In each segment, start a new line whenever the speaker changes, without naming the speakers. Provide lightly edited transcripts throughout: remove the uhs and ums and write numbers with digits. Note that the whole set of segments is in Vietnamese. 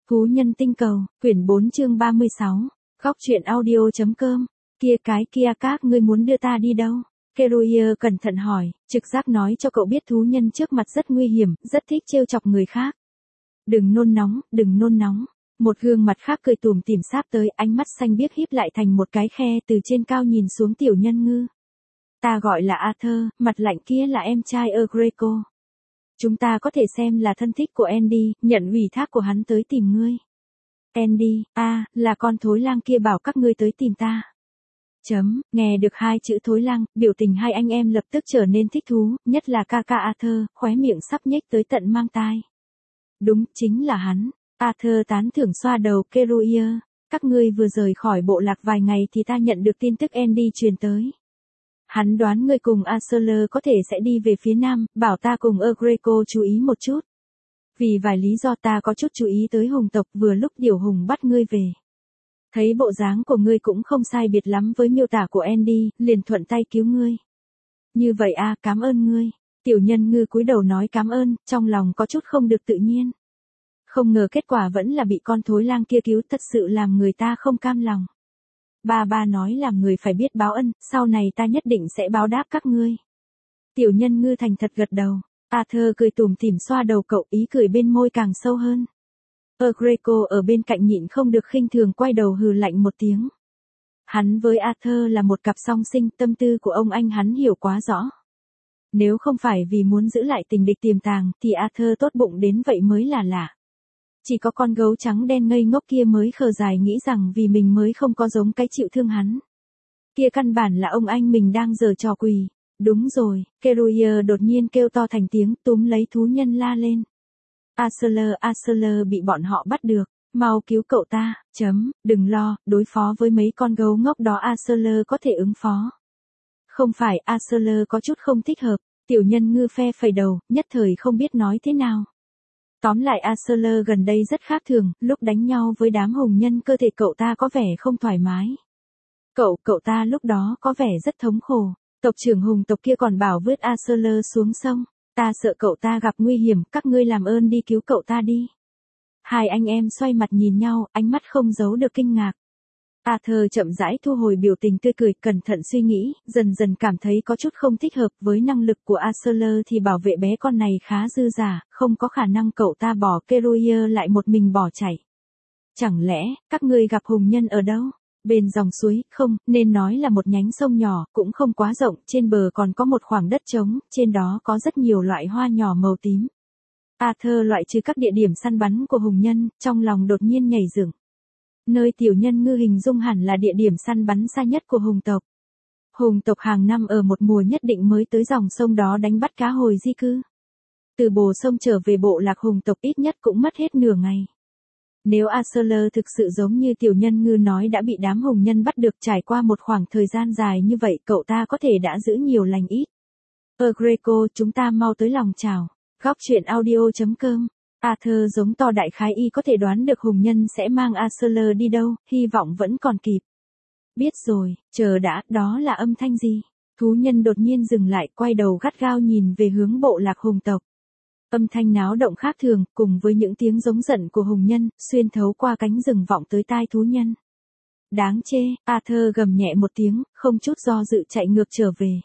Thú nhân tinh cầu, quyển 4 chương 36. Góc truyện audio.com. Kia các ngươi muốn đưa ta đi đâu? Keruia cẩn thận hỏi, trực giác nói cho cậu biết thú nhân trước mặt rất nguy hiểm, rất thích trêu chọc người khác. Đừng nôn nóng, đừng nôn nóng. Một gương mặt khác cười tủm tỉm sáp tới, ánh mắt xanh biếc híp lại thành một cái khe từ trên cao nhìn xuống tiểu nhân ngư. Ta gọi là Arthur, mặt lạnh kia là em trai Greco. Chúng ta có thể xem là thân thích của Andy, nhận ủy thác của hắn tới tìm ngươi. Andy, là con thối lang kia bảo các ngươi tới tìm ta. Nghe được hai chữ thối lang, biểu tình hai anh em lập tức trở nên thích thú, nhất là ca Arthur, khóe miệng sắp nhếch tới tận mang tai. Đúng, chính là hắn. Arthur tán thưởng xoa đầu Keruia. Các ngươi vừa rời khỏi bộ lạc vài ngày thì ta nhận được tin tức Andy truyền tới. Hắn đoán ngươi cùng Arthur có thể sẽ đi về phía nam, bảo ta cùng Greco chú ý một chút. Vì vài lý do ta có chút chú ý tới hùng tộc vừa lúc điều hùng bắt ngươi về. Thấy bộ dáng của ngươi cũng không sai biệt lắm với miêu tả của Andy, liền thuận tay cứu ngươi. Như vậy cảm ơn ngươi. Tiểu nhân ngư cúi đầu nói cảm ơn, trong lòng có chút không được tự nhiên. Không ngờ kết quả vẫn là bị con thối lang kia cứu, thật sự làm người ta không cam lòng. Ba nói làm người phải biết báo ân, sau này ta nhất định sẽ báo đáp các ngươi. Tiểu nhân ngư thành thật gật đầu. Arthur cười tủm tỉm xoa đầu cậu, ý cười bên môi càng sâu hơn. Greco ở bên cạnh nhịn không được khinh thường quay đầu hừ lạnh một tiếng. Hắn với Arthur là một cặp song sinh, tâm tư của ông anh hắn hiểu quá rõ. Nếu không phải vì muốn giữ lại tình địch tiềm tàng, thì Arthur tốt bụng đến vậy mới là lạ. Chỉ có con gấu trắng đen ngây ngốc kia mới khờ dại nghĩ rằng vì mình mới không có giống cái chịu thương hắn. Kia căn bản là ông anh mình đang giở trò quỷ. Đúng rồi, Keruia đột nhiên kêu to thành tiếng, túm lấy thú nhân la lên. Arthur bị bọn họ bắt được, mau cứu cậu ta. Đừng lo, đối phó với mấy con gấu ngốc đó Arthur có thể ứng phó. Không phải, Arthur có chút không thích hợp, tiểu nhân ngư phe phẩy đầu, nhất thời không biết nói thế nào. Tóm lại Arthur gần đây rất khác thường, lúc đánh nhau với đám hùng nhân cơ thể cậu ta có vẻ không thoải mái. Cậu ta lúc đó có vẻ rất thống khổ, tộc trưởng hùng tộc kia còn bảo vớt Arthur xuống sông, ta sợ cậu ta gặp nguy hiểm, các ngươi làm ơn đi cứu cậu ta đi. Hai anh em xoay mặt nhìn nhau, ánh mắt không giấu được kinh ngạc. Arthur chậm rãi thu hồi biểu tình tươi cười, cẩn thận suy nghĩ, dần dần cảm thấy có chút không thích hợp với năng lực của Arthur thì bảo vệ bé con này khá dư dả, không có khả năng cậu ta bỏ Keruia lại một mình bỏ chạy. Chẳng lẽ, các ngươi gặp hùng nhân ở đâu? Bên dòng suối, không, nên nói là một nhánh sông nhỏ, cũng không quá rộng, trên bờ còn có một khoảng đất trống, trên đó có rất nhiều loại hoa nhỏ màu tím. Arthur loại trừ các địa điểm săn bắn của hùng nhân, trong lòng đột nhiên nhảy dựng. Nơi tiểu nhân ngư hình dung hẳn là địa điểm săn bắn xa nhất của hùng tộc. Hùng tộc hàng năm ở một mùa nhất định mới tới dòng sông đó đánh bắt cá hồi di cư. Từ bờ sông trở về bộ lạc hùng tộc ít nhất cũng mất hết nửa ngày. Nếu Arthur thực sự giống như tiểu nhân ngư nói đã bị đám hùng nhân bắt được trải qua một khoảng thời gian dài như vậy, cậu ta có thể đã giữ nhiều lành ít. Greco, chúng ta mau tới lòng chảo. Góc truyện audio.com. Arthur giống to đại khái y có thể đoán được hùng nhân sẽ mang Arthur đi đâu, hy vọng vẫn còn kịp. Biết rồi, chờ đã, đó là âm thanh gì? Thú nhân đột nhiên dừng lại, quay đầu gắt gao nhìn về hướng bộ lạc hùng tộc. Âm thanh náo động khác thường, cùng với những tiếng giống giận của hùng nhân, xuyên thấu qua cánh rừng vọng tới tai thú nhân. Đáng chê, Arthur gầm nhẹ một tiếng, không chút do dự chạy ngược trở về.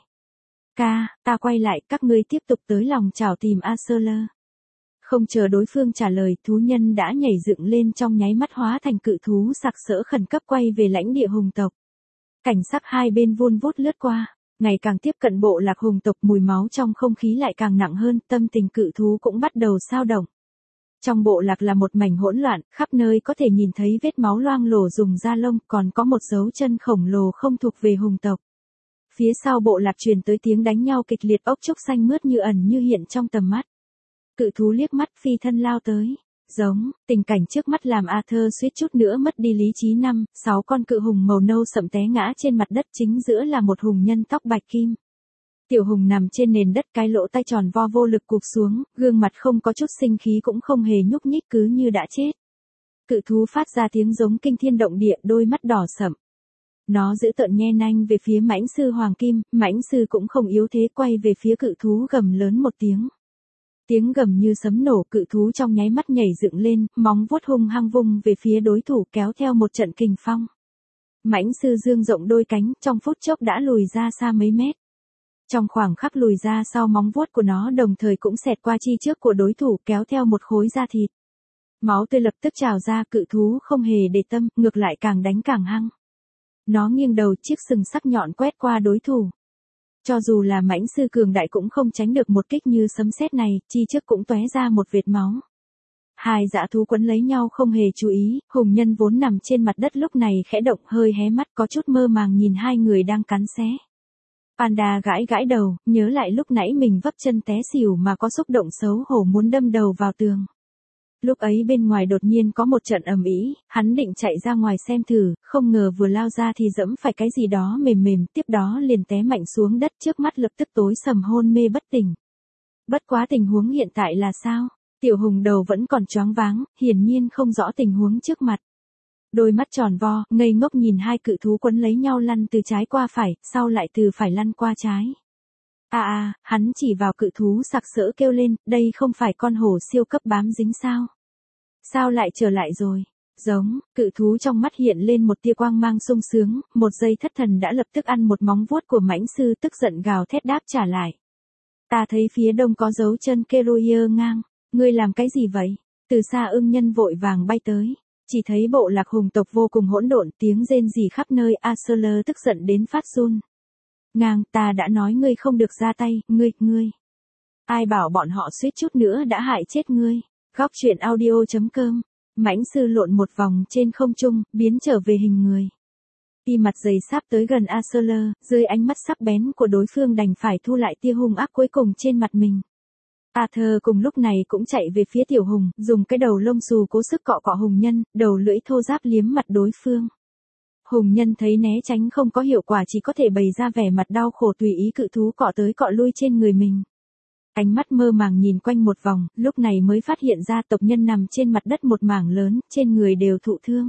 Ta quay lại, các ngươi tiếp tục tới lòng chảo tìm Arthur. Không chờ đối phương trả lời, thú nhân đã nhảy dựng lên trong nháy mắt hóa thành cự thú sặc sỡ khẩn cấp quay về lãnh địa hùng tộc. Cảnh sắc hai bên vun vút lướt qua, ngày càng tiếp cận bộ lạc hùng tộc, mùi máu trong không khí lại càng nặng hơn, tâm tình cự thú cũng bắt đầu xao động. Trong bộ lạc là một mảnh hỗn loạn, khắp nơi có thể nhìn thấy vết máu loang lổ dùng da lông, còn có một dấu chân khổng lồ không thuộc về hùng tộc. Phía sau bộ lạc truyền tới tiếng đánh nhau kịch liệt, ốc trúc xanh mướt như ẩn như hiện trong tầm mắt. Cự thú liếc mắt phi thân lao tới. Tình cảnh trước mắt làm Arthur suýt chút nữa mất đi lý trí. 5-6 con cự hùng màu nâu sậm té ngã trên mặt đất, chính giữa là một hùng nhân tóc bạch kim. Tiểu hùng nằm trên nền đất, cái lỗ tai tròn vo vô lực cụp xuống, gương mặt không có chút sinh khí cũng không hề nhúc nhích, cứ như đã chết. Cự thú phát ra tiếng giống kinh thiên động địa, đôi mắt đỏ sậm. Nó giữ tợn nhe nanh về phía mãnh sư hoàng kim, mãnh sư cũng không yếu thế, quay về phía cự thú gầm lớn một tiếng. Tiếng gầm như sấm nổ, cự thú trong nháy mắt nhảy dựng lên, móng vuốt hung hăng vung về phía đối thủ, kéo theo một trận kình phong. Mãnh sư dương rộng đôi cánh, trong phút chốc đã lùi ra xa mấy mét. Trong khoảng khắc lùi ra sau, móng vuốt của nó đồng thời cũng xẹt qua chi trước của đối thủ, kéo theo một khối da thịt. Máu tươi lập tức trào ra, cự thú không hề để tâm, ngược lại càng đánh càng hăng. Nó nghiêng đầu, chiếc sừng sắc nhọn quét qua đối thủ. Cho dù là mãnh sư cường đại cũng không tránh được một kích như sấm sét này, chi trước cũng tóe ra một vệt máu. Hai dã thú quấn lấy nhau không hề chú ý, hùng nhân vốn nằm trên mặt đất lúc này khẽ động, hơi hé mắt, có chút mơ màng nhìn hai người đang cắn xé. Panda gãi gãi đầu, nhớ lại lúc nãy mình vấp chân té xỉu mà có xúc động xấu hổ muốn đâm đầu vào tường. Lúc ấy bên ngoài đột nhiên có một trận ầm ĩ, hắn định chạy ra ngoài xem thử, không ngờ vừa lao ra thì dẫm phải cái gì đó mềm mềm, tiếp đó liền té mạnh xuống đất, trước mắt lập tức tối sầm, hôn mê bất tỉnh. Bất quá tình huống hiện tại là sao? Tiểu Hùng đầu vẫn còn choáng váng, hiển nhiên không rõ tình huống trước mặt. Đôi mắt tròn vo, ngây ngốc nhìn hai cự thú quấn lấy nhau lăn từ trái qua phải, sau lại từ phải lăn qua trái. Hắn chỉ vào cự thú sặc sỡ kêu lên, đây không phải con hổ siêu cấp bám dính sao? Sao lại trở lại rồi? Giống, cự thú trong mắt hiện lên một tia quang mang sung sướng, một giây thất thần đã lập tức ăn một móng vuốt của mãnh sư, tức giận gào thét đáp trả lại. Ta thấy phía đông có dấu chân Keruier ngang, ngươi làm cái gì vậy? Từ xa ưng nhân vội vàng bay tới. Chỉ thấy bộ lạc hùng tộc vô cùng hỗn độn, tiếng rên rỉ khắp nơi, Arthur tức giận đến phát run. Ngang, ta đã nói ngươi không được ra tay, ngươi. Ai bảo bọn họ suýt chút nữa đã hại chết ngươi. Góc truyện audio.com. Mãnh sư lộn một vòng trên không trung, biến trở về hình người. Y mặt dày sắp tới gần Arthur, dưới ánh mắt sắc bén của đối phương đành phải thu lại tia hung ác cuối cùng trên mặt mình. Arthur cùng lúc này cũng chạy về phía Tiểu Hùng, dùng cái đầu lông xù cố sức cọ cọ hùng nhân, đầu lưỡi thô ráp liếm mặt đối phương. Hùng nhân thấy né tránh không có hiệu quả, chỉ có thể bày ra vẻ mặt đau khổ tùy ý cự thú cọ tới cọ lui trên người mình. Ánh mắt mơ màng nhìn quanh một vòng, lúc này mới phát hiện ra tộc nhân nằm trên mặt đất một mảng lớn, trên người đều thụ thương.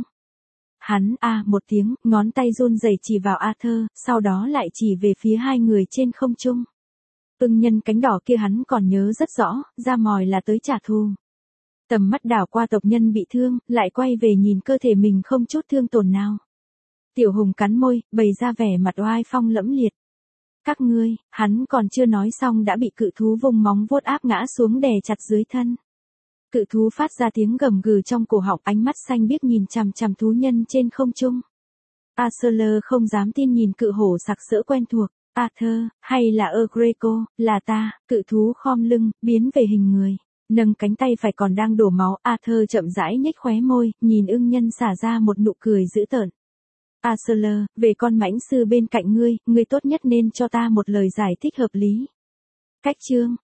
Hắn một tiếng, ngón tay run rẩy chỉ vào Arthur, sau đó lại chỉ về phía hai người trên không trung. Ưng nhân cánh đỏ kia hắn còn nhớ rất rõ, ra mòi là tới trả thù. Tầm mắt đảo qua tộc nhân bị thương, lại quay về nhìn cơ thể mình không chút thương tổn nào. Tiểu Hùng cắn môi, bày ra vẻ mặt oai phong lẫm liệt. Các ngươi, hắn còn chưa nói xong đã bị cự thú vùng móng vuốt áp ngã xuống đè chặt dưới thân. Cự thú phát ra tiếng gầm gừ trong cổ họng, ánh mắt xanh biếc nhìn chằm chằm thú nhân trên không trung. Arthur không dám tin nhìn cự hổ sặc sỡ quen thuộc. Arthur, hay là Greco, là ta, cự thú khom lưng, biến về hình người. Nâng cánh tay phải còn đang đổ máu, Arthur chậm rãi nhếch khóe môi, nhìn ưng nhân xả ra một nụ cười dữ tợn. Arthur, về con mãnh sư bên cạnh ngươi tốt nhất nên cho ta một lời giải thích hợp lý. Cách chương